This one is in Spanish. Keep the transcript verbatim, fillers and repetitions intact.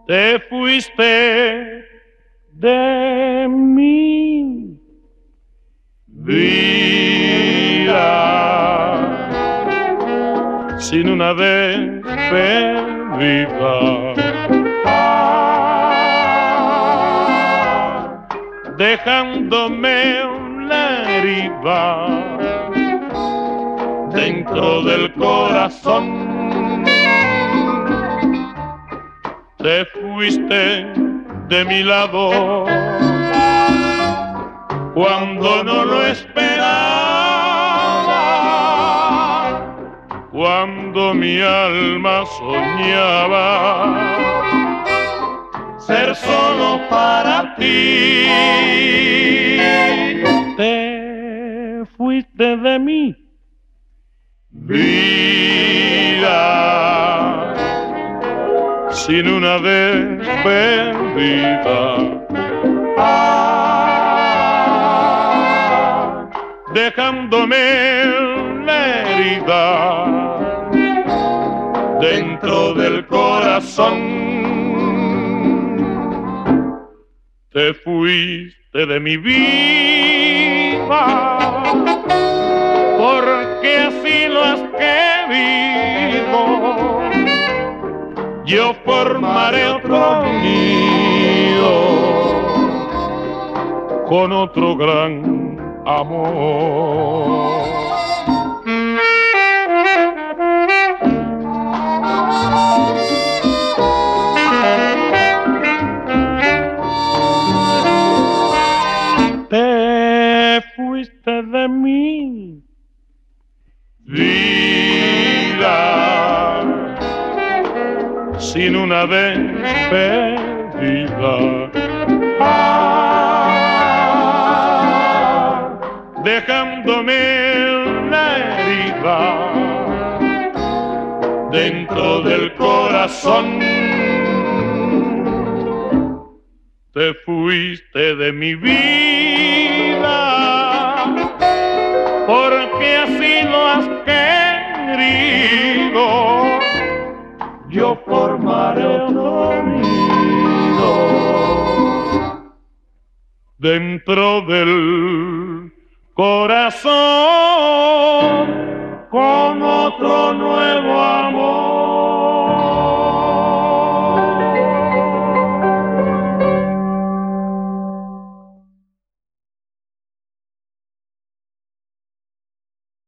te fuiste de mí, vida, sin una despedida, dejándome una herida dentro del corazón. Te fuiste de mi lado cuando no lo esperaba, cuando mi alma soñaba ser solo para ti. Te fuiste de mí, vida, sin una despedida, ah, dejándome una herida dentro del corazón. Te fuiste de mi vida porque así lo has querido. Yo formaré otro nido con otro gran amor. Te fuiste de mí, vida, sin una despedida, ah, dejándome una herida dentro del corazón. Te fuiste de mi vida porque así lo has querido. Yo formaré otro nido dentro del corazón con otro nuevo amor.